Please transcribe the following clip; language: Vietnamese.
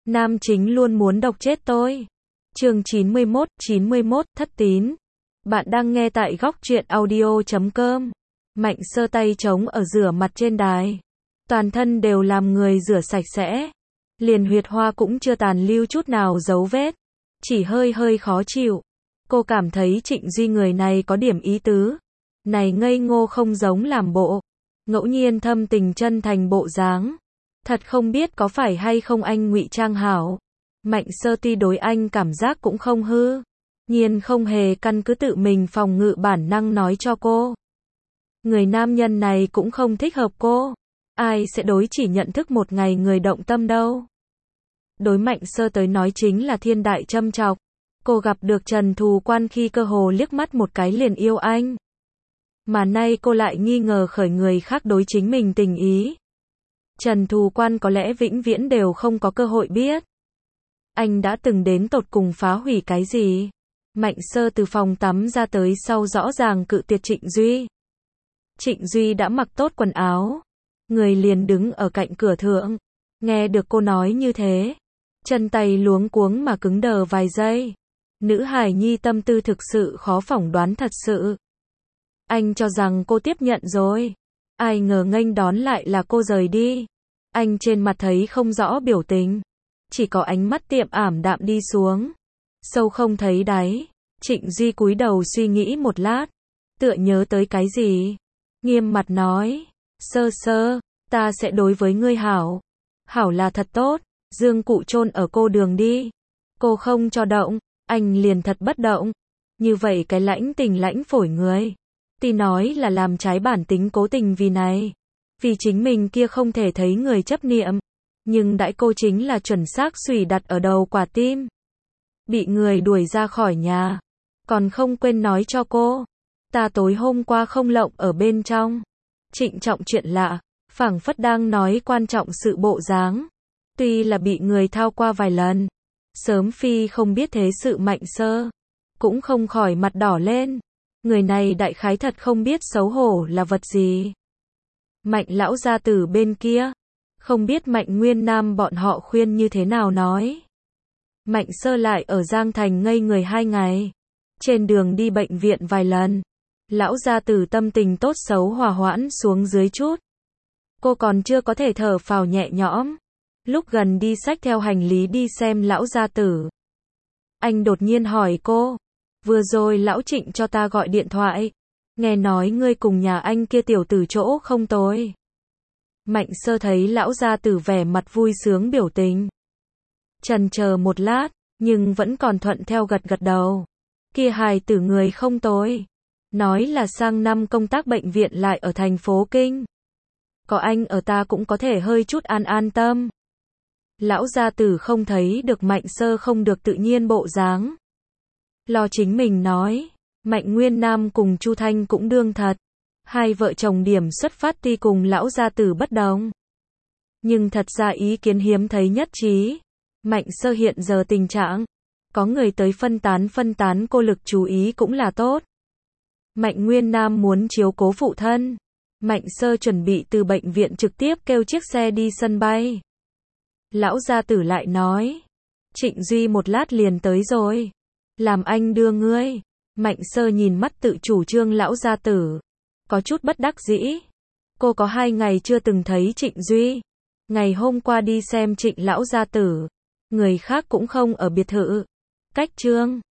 Nam chính luôn muốn độc chết tôi. Chương 91, thất tín. Bạn đang nghe tại góc truyện audio.com. Mạnh Sơ tay trống ở rửa mặt trên đài. Toàn thân đều làm người rửa sạch sẽ. Liền huyệt hoa cũng chưa tàn lưu chút nào dấu vết. Chỉ hơi hơi khó chịu. Cô cảm thấy Trịnh Duy người này có điểm ý tứ. Này ngây ngô không giống làm bộ. Ngẫu nhiên thâm tình chân thành bộ dáng. Thật không biết có phải hay không anh ngụy trang hảo. Mạnh Sơ tuy đối anh cảm giác cũng không hư. Nhiên không hề căn cứ tự mình phòng ngự bản năng nói cho cô. Người nam nhân này cũng không thích hợp cô. Ai sẽ đối chỉ nhận thức một ngày người động tâm đâu. Đối Mạnh Sơ tới nói chính là thiên đại châm chọc. Cô gặp được Trần Thù Quan khi cơ hồ liếc mắt một cái liền yêu anh. Mà nay cô lại nghi ngờ khởi người khác đối chính mình tình ý. Trần Thù Quan có lẽ vĩnh viễn đều không có cơ hội biết. Anh đã từng đến tột cùng phá hủy cái gì? Mạnh Sơ từ phòng tắm ra tới sau rõ ràng cự tuyệt Trịnh Duy. Trịnh Duy đã mặc tốt quần áo. Người liền đứng ở cạnh cửa thượng. Nghe được cô nói như thế. Chân tay luống cuống mà cứng đờ vài giây. Nữ hài nhi tâm tư thực sự khó phỏng đoán thật sự. Anh cho rằng cô tiếp nhận rồi. Ai ngờ nghênh đón lại là cô rời đi. Anh trên mặt thấy không rõ biểu tình. Chỉ có ánh mắt tiệm ảm đạm đi xuống. Sâu không thấy đáy. Trịnh Duy cúi đầu suy nghĩ một lát. Tựa nhớ tới cái gì. Nghiêm mặt nói. Sơ, ta sẽ đối với ngươi hảo. Hảo là thật tốt. Dương cụ chôn ở cô đường đi. Cô không cho động. Anh liền thật bất động. Như vậy cái lãnh tình lãnh phổi người. Tuy nói là làm trái bản tính cố tình vì này. Vì chính mình kia không thể thấy người chấp niệm. Nhưng đãi cô chính là chuẩn xác xùy đặt ở đầu quả tim. Bị người đuổi ra khỏi nhà. Còn không quên nói cho cô. Ta tối hôm qua không lộng ở bên trong. Trịnh trọng chuyện lạ. Phảng phất đang nói quan trọng sự bộ dáng. Tuy là bị người thao qua vài lần. Sớm phi không biết thế sự Mạnh Sơ. Cũng không khỏi mặt đỏ lên. Người này đại khái thật không biết xấu hổ là vật gì. Mạnh lão gia tử bên kia. Không biết Mạnh Nguyên Nam bọn họ khuyên như thế nào nói. Mạnh Sơ lại ở Giang Thành ngây người 2 ngày. Trên đường đi bệnh viện vài lần. Lão gia tử tâm tình tốt xấu hòa hoãn xuống dưới chút. Cô còn chưa có thể thở phào nhẹ nhõm. Lúc gần đi xách theo hành lý đi xem lão gia tử. Anh đột nhiên hỏi cô. Vừa rồi lão Trịnh cho ta gọi điện thoại. Nghe nói ngươi cùng nhà anh kia tiểu tử chỗ không tồi. Mạnh Sơ thấy lão gia tử vẻ mặt vui sướng biểu tình. Chần chờ một lát, nhưng vẫn còn thuận theo gật gật đầu. Kia hài tử người không tồi. Nói là sang năm công tác bệnh viện lại ở thành phố Kinh. Có anh ở ta cũng có thể hơi chút an tâm. Lão gia tử không thấy được Mạnh Sơ không được tự nhiên bộ dáng. Lo chính mình nói. Mạnh Nguyên Nam cùng Chu Thanh cũng đương thật. Hai vợ chồng điểm xuất phát tuy cùng lão gia tử bất đồng. Nhưng thật ra ý kiến hiếm thấy nhất trí. Mạnh Sơ hiện giờ tình trạng. Có người tới phân tán cô lực chú ý cũng là tốt. Mạnh Nguyên Nam muốn chiếu cố phụ thân. Mạnh Sơ chuẩn bị từ bệnh viện trực tiếp kêu chiếc xe đi sân bay. Lão gia tử lại nói. Trịnh Duy một lát liền tới rồi. Làm anh đưa ngươi. Mạnh Sơ nhìn mắt tự chủ trương lão gia tử. Có chút bất đắc dĩ. Cô có 2 ngày chưa từng thấy Trịnh Duy. Ngày hôm qua đi xem Trịnh lão gia tử. Người khác cũng không ở biệt thự. Cách Trương